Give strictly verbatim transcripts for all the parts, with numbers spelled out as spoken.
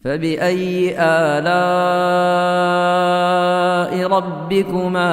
فبأي آلاء ربكما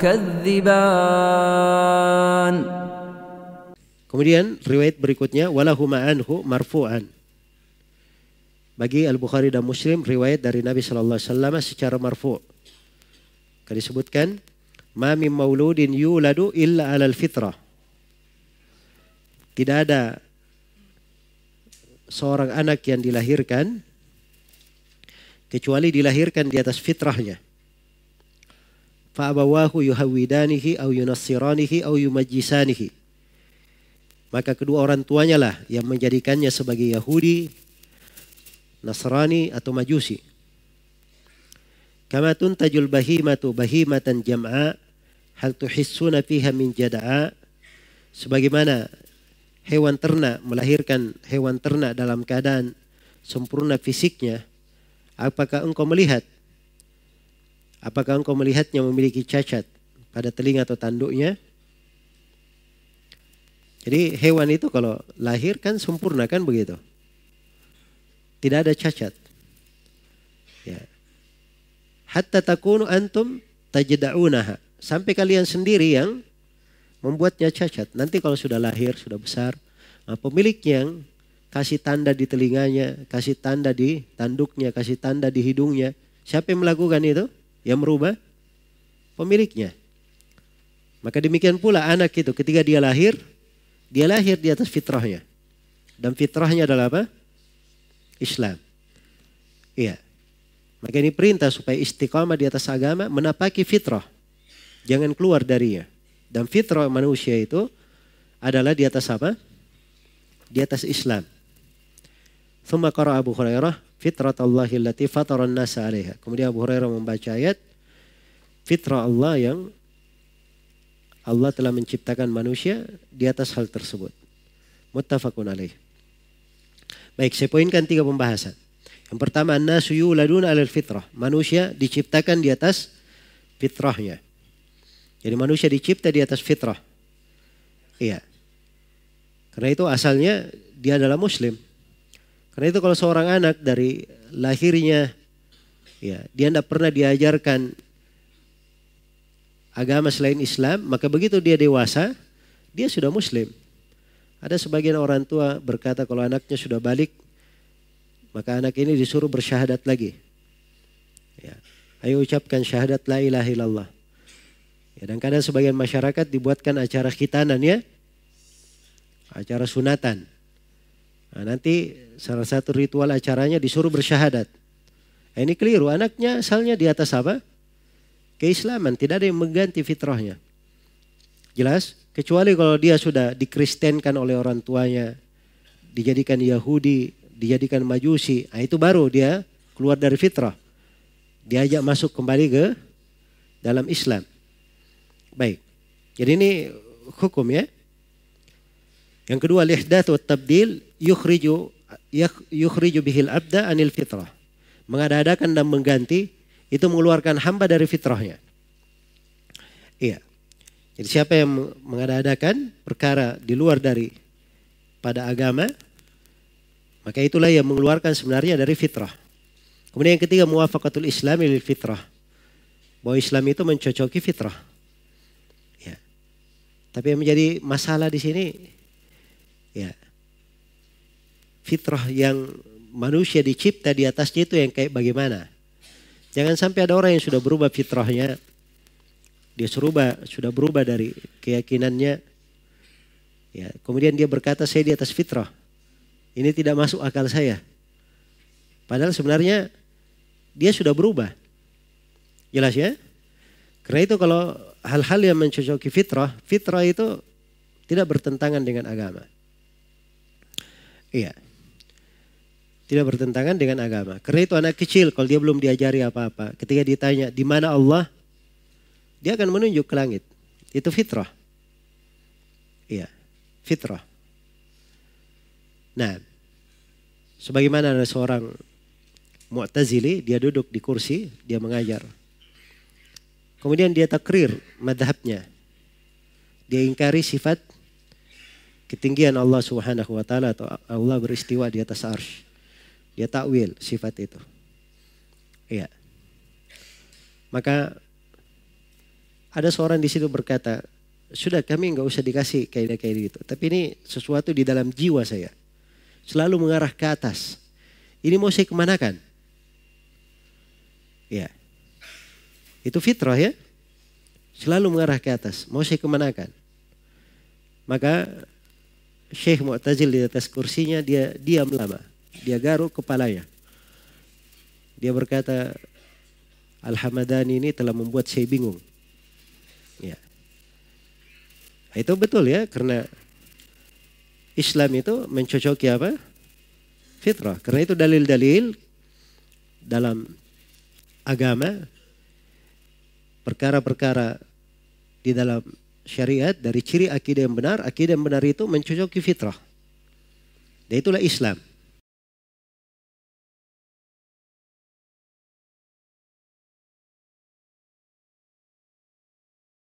تكذبان. Kemudian riwayat berikutnya walahuma anhu marfu'an. Bagi Al-Bukhari dan Muslim riwayat dari Nabi sallallahu alaihi wasallam secara marfu'. Kan disebutkan ma min mauludin yuladu illa 'alal fitrah. Tidak ada seorang anak yang dilahirkan kecuali dilahirkan di atas fitrahnya. Fa abawahu yuhawidanihi au yunassiranihi au yumajjisanihi. Maka kedua orang tuanya lah yang menjadikannya sebagai Yahudi, Nasrani atau Majusi. Kama tuntajul bahimatu bahimatan jam'a hal tuhissuna fiha min jada'a. Sebagaimana hewan ternak melahirkan hewan ternak dalam keadaan sempurna fisiknya, apakah engkau melihat apakah engkau melihatnya memiliki cacat pada telinga atau tanduknya? Jadi hewan itu kalau lahir kan sempurna kan begitu. Tidak ada cacat. Ya. Hatta takunu antum tajda'unaha. Sampai kalian sendiri yang membuatnya cacat. Nanti kalau sudah lahir, sudah besar, nah pemilik yang kasih tanda di telinganya, kasih tanda di tanduknya, kasih tanda di hidungnya. Siapa yang melakukan itu? Yang merubah? Pemiliknya. Maka demikian pula anak itu ketika dia lahir, dia lahir di atas fitrahnya. Dan fitrahnya adalah apa? Islam. Iya. Maka ini perintah supaya istiqamah di atas agama, menapaki fitrah. Jangan keluar darinya. Dan fitrah manusia itu adalah di atas apa? Di atas Islam. Thumma qara Abu Hurairah fitratallahi allati fatara an-nasa 'alaiha. Kemudian Abu Hurairah membaca ayat fitrah Allah yang Allah telah menciptakan manusia di atas hal tersebut. Muttafaqun alaih. Baik, saya poinkan tiga pembahasan. Yang pertama, an-nasu yuladuna 'alal fitrah. Manusia diciptakan di atas fitrahnya. Jadi manusia dicipta di atas fitrah. Iya. Karena itu asalnya dia adalah muslim. Karena itu kalau seorang anak dari lahirnya, ya, dia tidak pernah diajarkan agama selain Islam, maka begitu dia dewasa, dia sudah muslim. Ada sebagian orang tua berkata kalau anaknya sudah balik, maka anak ini disuruh bersyahadat lagi. Ya. Ayo ucapkan syahadat la ilaha illallah. Ya, dan kadang sebagian masyarakat dibuatkan acara khitanan ya, acara sunatan. Nah, nanti salah satu ritual acaranya disuruh bersyahadat. Nah, ini keliru, anaknya asalnya di atas apa? Keislaman, tidak ada yang mengganti fitrahnya. Jelas? Kecuali kalau dia sudah dikristenkan oleh orang tuanya, dijadikan Yahudi, dijadikan Majusi, nah itu baru dia keluar dari fitrah. Diajak masuk kembali ke dalam Islam. Baik, jadi ini hukum ya. Yang kedua, al-ihdath wa tabdil yukhriju yukhriju bihil abda anil fitrah. Mengada-adakan dan mengganti itu mengeluarkan hamba dari fitrahnya. Iya. Jadi siapa yang mengada-adakan perkara di luar dari pada agama, maka itulah yang mengeluarkan sebenarnya dari fitrah. Kemudian yang ketiga, muwafaqatul islami lil fitrah. Bahwa Islam itu mencocoki fitrah. Ya. Tapi yang menjadi masalah di sini, ya, fitrah yang manusia dicipta di atasnya itu yang kayak bagaimana? Jangan sampai ada orang yang sudah berubah fitrahnya, dia serubah, sudah berubah dari keyakinannya, ya, kemudian dia berkata saya di atas fitrah, ini tidak masuk akal saya. Padahal sebenarnya dia sudah berubah. Jelas ya? Karena itu kalau hal-hal yang mencocoki fitrah, fitrah itu tidak bertentangan dengan agama. Iya. Tidak bertentangan dengan agama. Karena itu anak kecil kalau dia belum diajari apa-apa, ketika ditanya di mana Allah, dia akan menunjuk ke langit. Itu fitrah. Iya, fitrah. Nah, sebagaimana ada seorang Mu'tazili, dia duduk di kursi, dia mengajar. Kemudian dia takrir madhabnya. Dia ingkari sifat ketinggian Allah Subhanahu wa taala atau Allah beristiwa di atas arsy. dia takwil sifat itu. Iya. Maka ada seorang di situ berkata, sudah kami nggak usah dikasih kayak kayak gitu. Tapi ini sesuatu di dalam jiwa saya. Selalu mengarah ke atas. Ini mau saya kemanakan? Ya. Itu fitrah ya. Selalu mengarah ke atas. Mau saya kemanakan? Maka Syekh Mu'tazil di atas kursinya dia diam lama. Dia garuk kepalanya. Dia berkata, Al-Hamadani ini telah membuat saya bingung. Ya. Itu betul ya, karena Islam itu mencocoki apa? Fitrah. Karena itu dalil-dalil dalam agama, perkara-perkara di dalam syariat dari ciri akidah yang benar, akidah yang benar itu mencocoki fitrah. Dan itulah Islam.